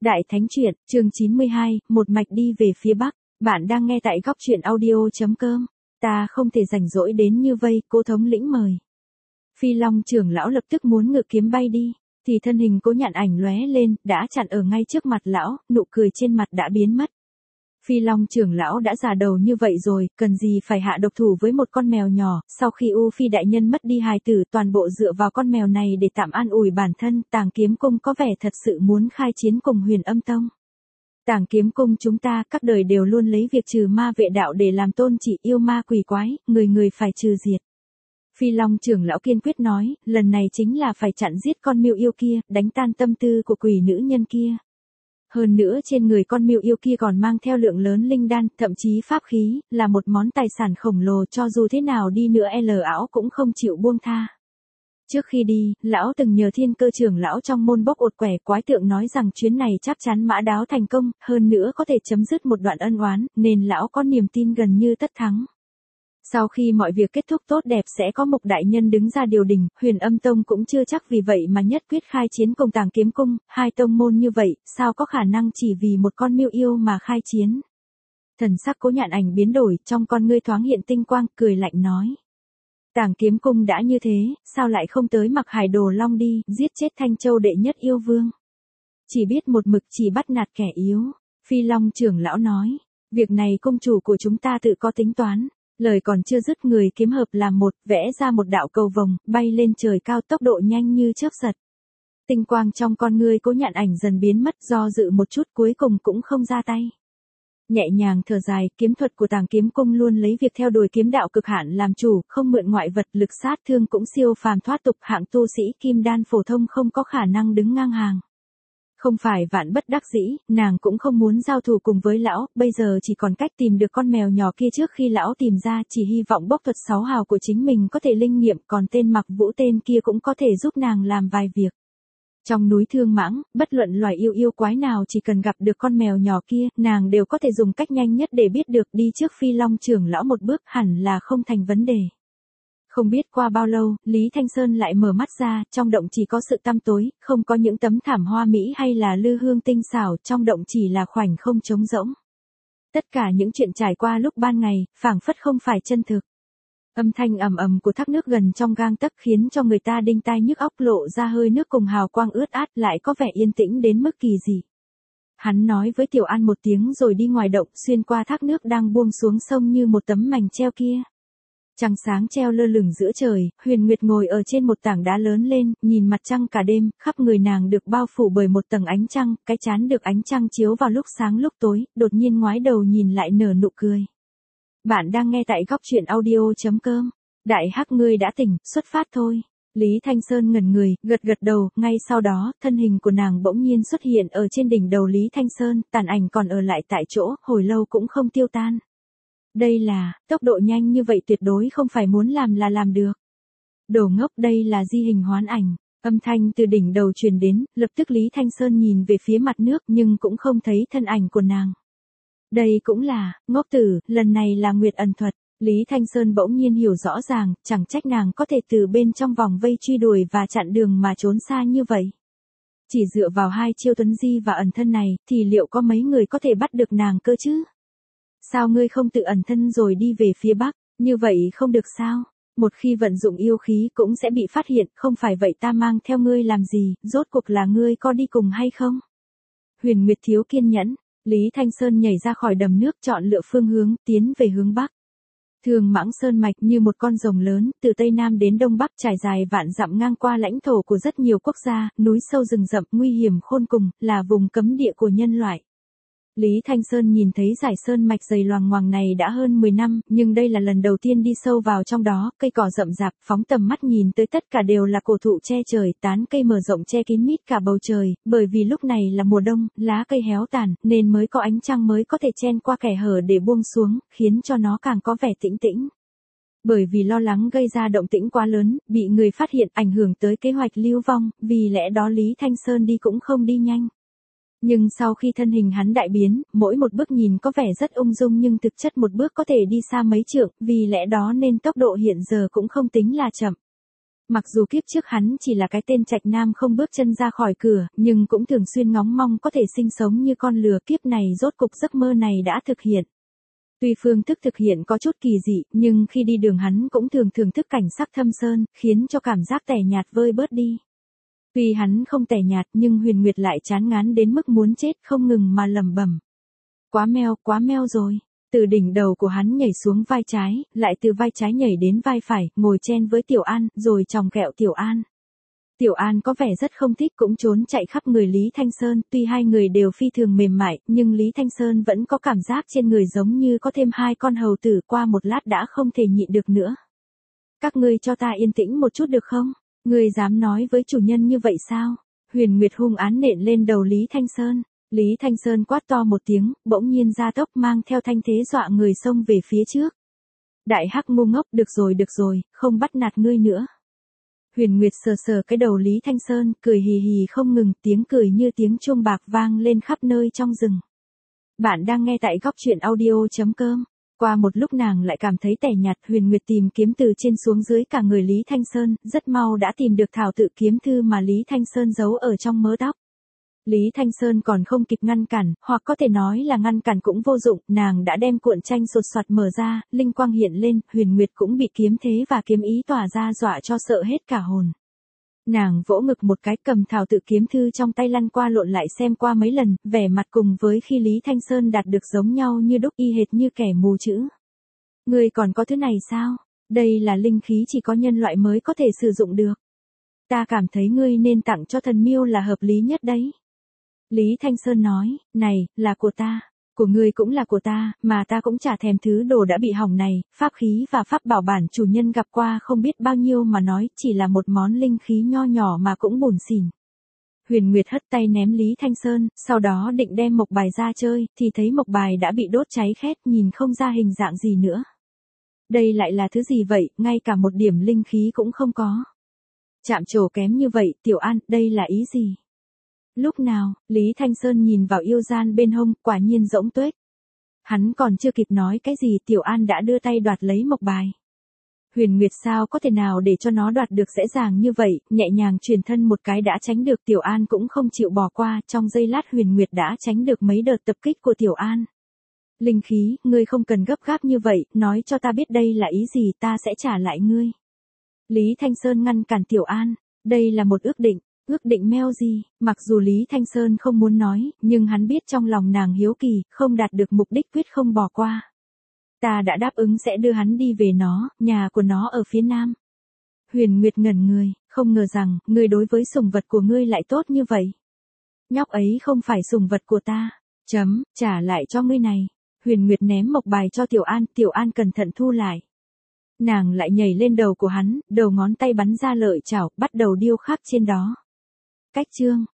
Đại Thánh Truyện, chương 92, một mạch đi về phía Bắc. Bạn đang nghe tại góc truyện audio.com. Ta không thể rảnh rỗi đến như vây, Cố thống lĩnh mời. Phi Long trưởng lão lập tức muốn ngự kiếm bay đi, thì thân hình Cố Nhạn Ảnh lóe lên, đã chặn ở ngay trước mặt lão, nụ cười trên mặt đã biến mất. Phi Long trưởng lão đã già đầu như vậy rồi, cần gì phải hạ độc thủ với một con mèo nhỏ, sau khi U Phi đại nhân mất đi hài tử toàn bộ dựa vào con mèo này để tạm an ủi bản thân, Tàng Kiếm Cung có vẻ thật sự muốn khai chiến cùng Huyền Âm Tông. Tàng Kiếm Cung chúng ta các đời đều luôn lấy việc trừ ma vệ đạo để làm tôn chỉ, yêu ma quỷ quái, người người phải trừ diệt. Phi Long trưởng lão kiên quyết nói, lần này chính là phải chặn giết con miêu yêu kia, đánh tan tâm tư của quỷ nữ nhân kia. Hơn nữa trên người con miêu yêu kia còn mang theo lượng lớn linh đan, thậm chí pháp khí, là một món tài sản khổng lồ, cho dù thế nào đi nữa ảo cũng không chịu buông tha. Trước khi đi, lão từng nhờ Thiên Cơ trưởng lão trong môn bốc ột quẻ quái tượng nói rằng chuyến này chắc chắn mã đáo thành công, hơn nữa có thể chấm dứt một đoạn ân oán, nên lão có niềm tin gần như tất thắng. Sau khi mọi việc kết thúc tốt đẹp sẽ có một đại nhân đứng ra điều đình, Huyền Âm Tông cũng chưa chắc vì vậy mà nhất quyết khai chiến cùng Tàng Kiếm Cung, hai tông môn như vậy, sao có khả năng chỉ vì một con miêu yêu mà khai chiến. Thần sắc Cố Nhạn Ảnh biến đổi, trong con ngươi thoáng hiện tinh quang, cười lạnh nói. Tàng Kiếm Cung đã như thế, sao lại không tới Mặc Hải Đồ Long đi, giết chết Thanh Châu đệ nhất yêu vương. Chỉ biết một mực chỉ bắt nạt kẻ yếu, Phi Long trưởng lão nói, việc này cung chủ của chúng ta tự có tính toán. Lời còn chưa dứt, người kiếm hợp làm một, vẽ ra một đạo cầu vồng, bay lên trời cao, tốc độ nhanh như chớp giật. Tinh quang trong con ngươi Cố Nhạn Ảnh dần biến mất, do dự một chút cuối cùng cũng không ra tay. Nhẹ nhàng thở dài, kiếm thuật của Tàng Kiếm Cung luôn lấy việc theo đuổi kiếm đạo cực hạn làm chủ, không mượn ngoại vật, lực sát thương cũng siêu phàm thoát tục, hạng tu sĩ kim đan phổ thông không có khả năng đứng ngang hàng. Không phải vạn bất đắc dĩ, nàng cũng không muốn giao thủ cùng với lão, bây giờ chỉ còn cách tìm được con mèo nhỏ kia trước khi lão tìm ra, chỉ hy vọng bốc thuật 6 hào của chính mình có thể linh nghiệm, còn tên Mặc Vũ tên kia cũng có thể giúp nàng làm vài việc. Trong núi Thương Mãng, bất luận loài yêu quái nào chỉ cần gặp được con mèo nhỏ kia, nàng đều có thể dùng cách nhanh nhất để biết được, đi trước Phi Long trưởng lão một bước hẳn là không thành vấn đề. Không biết qua bao lâu, Lý Thanh Sơn lại mở mắt ra, trong động chỉ có sự tăm tối, không có những tấm thảm hoa mỹ hay là lư hương tinh xảo, trong động chỉ là khoảnh không trống rỗng. Tất cả những chuyện trải qua lúc ban ngày, phảng phất không phải chân thực. Âm thanh ầm ầm của thác nước gần trong gang tấc khiến cho người ta đinh tai nhức óc, lộ ra hơi nước cùng hào quang ướt át, lại có vẻ yên tĩnh đến mức kỳ dị. Hắn nói với Tiểu An một tiếng rồi đi ngoài động, xuyên qua thác nước đang buông xuống sông như một tấm mành treo kia. Trăng sáng treo lơ lửng giữa trời, Huyền Nguyệt ngồi ở trên một tảng đá lớn lên, nhìn mặt trăng cả đêm, khắp người nàng được bao phủ bởi một tầng ánh trăng, cái trán được ánh trăng chiếu vào lúc sáng lúc tối, đột nhiên ngoái đầu nhìn lại nở nụ cười. Bạn đang nghe tại góc truyện audio.com. Đại Hắc ngươi đã tỉnh, xuất phát thôi. Lý Thanh Sơn ngẩn người, gật đầu, ngay sau đó, thân hình của nàng bỗng nhiên xuất hiện ở trên đỉnh đầu Lý Thanh Sơn, tàn ảnh còn ở lại tại chỗ, hồi lâu cũng không tiêu tan. Đây là, tốc độ nhanh như vậy tuyệt đối không phải muốn làm là làm được. Đồ ngốc, đây là di hình hoán ảnh. Âm thanh từ đỉnh đầu truyền đến, lập tức Lý Thanh Sơn nhìn về phía mặt nước nhưng cũng không thấy thân ảnh của nàng. Đây cũng là, ngốc tử, lần này là Nguyệt ẩn thuật. Lý Thanh Sơn bỗng nhiên hiểu rõ ràng, chẳng trách nàng có thể từ bên trong vòng vây truy đuổi và chặn đường mà trốn xa như vậy. Chỉ dựa vào hai chiêu tuấn di và ẩn thân này, thì liệu có mấy người có thể bắt được nàng cơ chứ? Sao ngươi không tự ẩn thân rồi đi về phía Bắc, như vậy không được sao? Một khi vận dụng yêu khí cũng sẽ bị phát hiện, không phải vậy ta mang theo ngươi làm gì, rốt cuộc là ngươi có đi cùng hay không? Huyền Nguyệt thiếu kiên nhẫn, Lý Thanh Sơn nhảy ra khỏi đầm nước, chọn lựa phương hướng, tiến về hướng Bắc. Thương Mãng Sơn mạch như một con rồng lớn, từ Tây Nam đến Đông Bắc trải dài vạn dặm ngang qua lãnh thổ của rất nhiều quốc gia, núi sâu rừng rậm, nguy hiểm khôn cùng, là vùng cấm địa của nhân loại. Lý Thanh Sơn nhìn thấy dải sơn mạch dày loằng ngoằng này đã hơn 10 năm, nhưng đây là lần đầu tiên đi sâu vào trong đó, cây cỏ rậm rạp, phóng tầm mắt nhìn tới tất cả đều là cổ thụ che trời, tán cây mở rộng che kín mít cả bầu trời, bởi vì lúc này là mùa đông, lá cây héo tàn, nên mới có ánh trăng mới có thể chen qua kẽ hở để buông xuống, khiến cho nó càng có vẻ tĩnh tĩnh. Bởi vì lo lắng gây ra động tĩnh quá lớn, bị người phát hiện ảnh hưởng tới kế hoạch lưu vong, vì lẽ đó Lý Thanh Sơn đi cũng không đi nhanh. Nhưng sau khi thân hình hắn đại biến, mỗi một bước nhìn có vẻ rất ung dung nhưng thực chất một bước có thể đi xa mấy trượng, vì lẽ đó nên tốc độ hiện giờ cũng không tính là chậm. Mặc dù kiếp trước hắn chỉ là cái tên trạch nam không bước chân ra khỏi cửa, nhưng cũng thường xuyên ngóng mong có thể sinh sống như con lừa, kiếp này rốt cục giấc mơ này đã thực hiện. Tuy phương thức thực hiện có chút kỳ dị, nhưng khi đi đường hắn cũng thường thưởng thức cảnh sắc thâm sơn, khiến cho cảm giác tẻ nhạt vơi bớt đi. Tuy hắn không tẻ nhạt nhưng Huyền Nguyệt lại chán ngán đến mức muốn chết, không ngừng mà lẩm bẩm. Quá meo rồi. Từ đỉnh đầu của hắn nhảy xuống vai trái, lại từ vai trái nhảy đến vai phải, ngồi chen với Tiểu An, rồi chòng kẹo Tiểu An. Tiểu An có vẻ rất không thích, cũng trốn chạy khắp người Lý Thanh Sơn, tuy hai người đều phi thường mềm mại, nhưng Lý Thanh Sơn vẫn có cảm giác trên người giống như có thêm hai con hầu tử, qua một lát đã không thể nhịn được nữa. Các ngươi cho ta yên tĩnh một chút được không? Ngươi dám nói với chủ nhân như vậy sao? Huyền Nguyệt hung án nện lên đầu Lý Thanh Sơn. Lý Thanh Sơn quát to một tiếng, bỗng nhiên ra tốc mang theo thanh thế dọa người xông về phía trước. Đại hắc ngu ngốc, được rồi, không bắt nạt ngươi nữa. Huyền Nguyệt sờ sờ cái đầu Lý Thanh Sơn, cười hì hì không ngừng, tiếng cười như tiếng chuông bạc vang lên khắp nơi trong rừng. Bạn đang nghe tại góc truyện audio.com. Qua một lúc nàng lại cảm thấy tẻ nhạt, Huyền Nguyệt tìm kiếm từ trên xuống dưới cả người Lý Thanh Sơn, rất mau đã tìm được thảo tự kiếm thư mà Lý Thanh Sơn giấu ở trong mớ tóc. Lý Thanh Sơn còn không kịp ngăn cản, hoặc có thể nói là ngăn cản cũng vô dụng, nàng đã đem cuộn tranh sột soạt mở ra, linh quang hiện lên, Huyền Nguyệt cũng bị kiếm thế và kiếm ý tỏa ra dọa cho sợ hết cả hồn. Nàng vỗ ngực một cái, cầm thảo tự kiếm thư trong tay lăn qua lộn lại xem qua mấy lần, vẻ mặt cùng với khi Lý Thanh Sơn đạt được giống nhau như đúc, y hệt như kẻ mù chữ. Ngươi còn có thứ này sao? Đây là linh khí chỉ có nhân loại mới có thể sử dụng được. Ta cảm thấy ngươi nên tặng cho thần miêu là hợp lý nhất đấy. Lý Thanh Sơn nói, này, là của ta, của ngươi cũng là của ta, mà ta cũng chả thèm thứ đồ đã bị hỏng này, pháp khí và pháp bảo bản chủ nhân gặp qua không biết bao nhiêu mà nói, chỉ là một món linh khí nho nhỏ mà cũng bủn xỉn. Huyền Nguyệt hất tay ném Lý Thanh Sơn, sau đó định đem mộc bài ra chơi, thì thấy mộc bài đã bị đốt cháy khét, nhìn không ra hình dạng gì nữa. Đây lại là thứ gì vậy, ngay cả một điểm linh khí cũng không có. Chạm trổ kém như vậy, Tiểu An, đây là ý gì? Lúc nào, Lý Thanh Sơn nhìn vào yêu gian bên hông, quả nhiên rỗng tuếch. Hắn còn chưa kịp nói cái gì, Tiểu An đã đưa tay đoạt lấy mộc bài. Huyền Nguyệt sao có thể nào để cho nó đoạt được dễ dàng như vậy, nhẹ nhàng truyền thân một cái đã tránh được, Tiểu An cũng không chịu bỏ qua, trong giây lát Huyền Nguyệt đã tránh được mấy đợt tập kích của Tiểu An. Linh khí, ngươi không cần gấp gáp như vậy, nói cho ta biết đây là ý gì, ta sẽ trả lại ngươi. Lý Thanh Sơn ngăn cản Tiểu An, đây là một ước định. Ước định meo gì, mặc dù Lý Thanh Sơn không muốn nói, nhưng hắn biết trong lòng nàng hiếu kỳ, không đạt được mục đích quyết không bỏ qua. Ta đã đáp ứng sẽ đưa hắn đi về nó, nhà của nó ở phía nam. Huyền Nguyệt ngẩn người, không ngờ rằng, ngươi đối với sủng vật của ngươi lại tốt như vậy. Nhóc ấy không phải sủng vật của ta, trả lại cho ngươi này. Huyền Nguyệt ném mộc bài cho Tiểu An cẩn thận thu lại. Nàng lại nhảy lên đầu của hắn, đầu ngón tay bắn ra lợi chảo, bắt đầu điêu khắc trên đó. Cách chương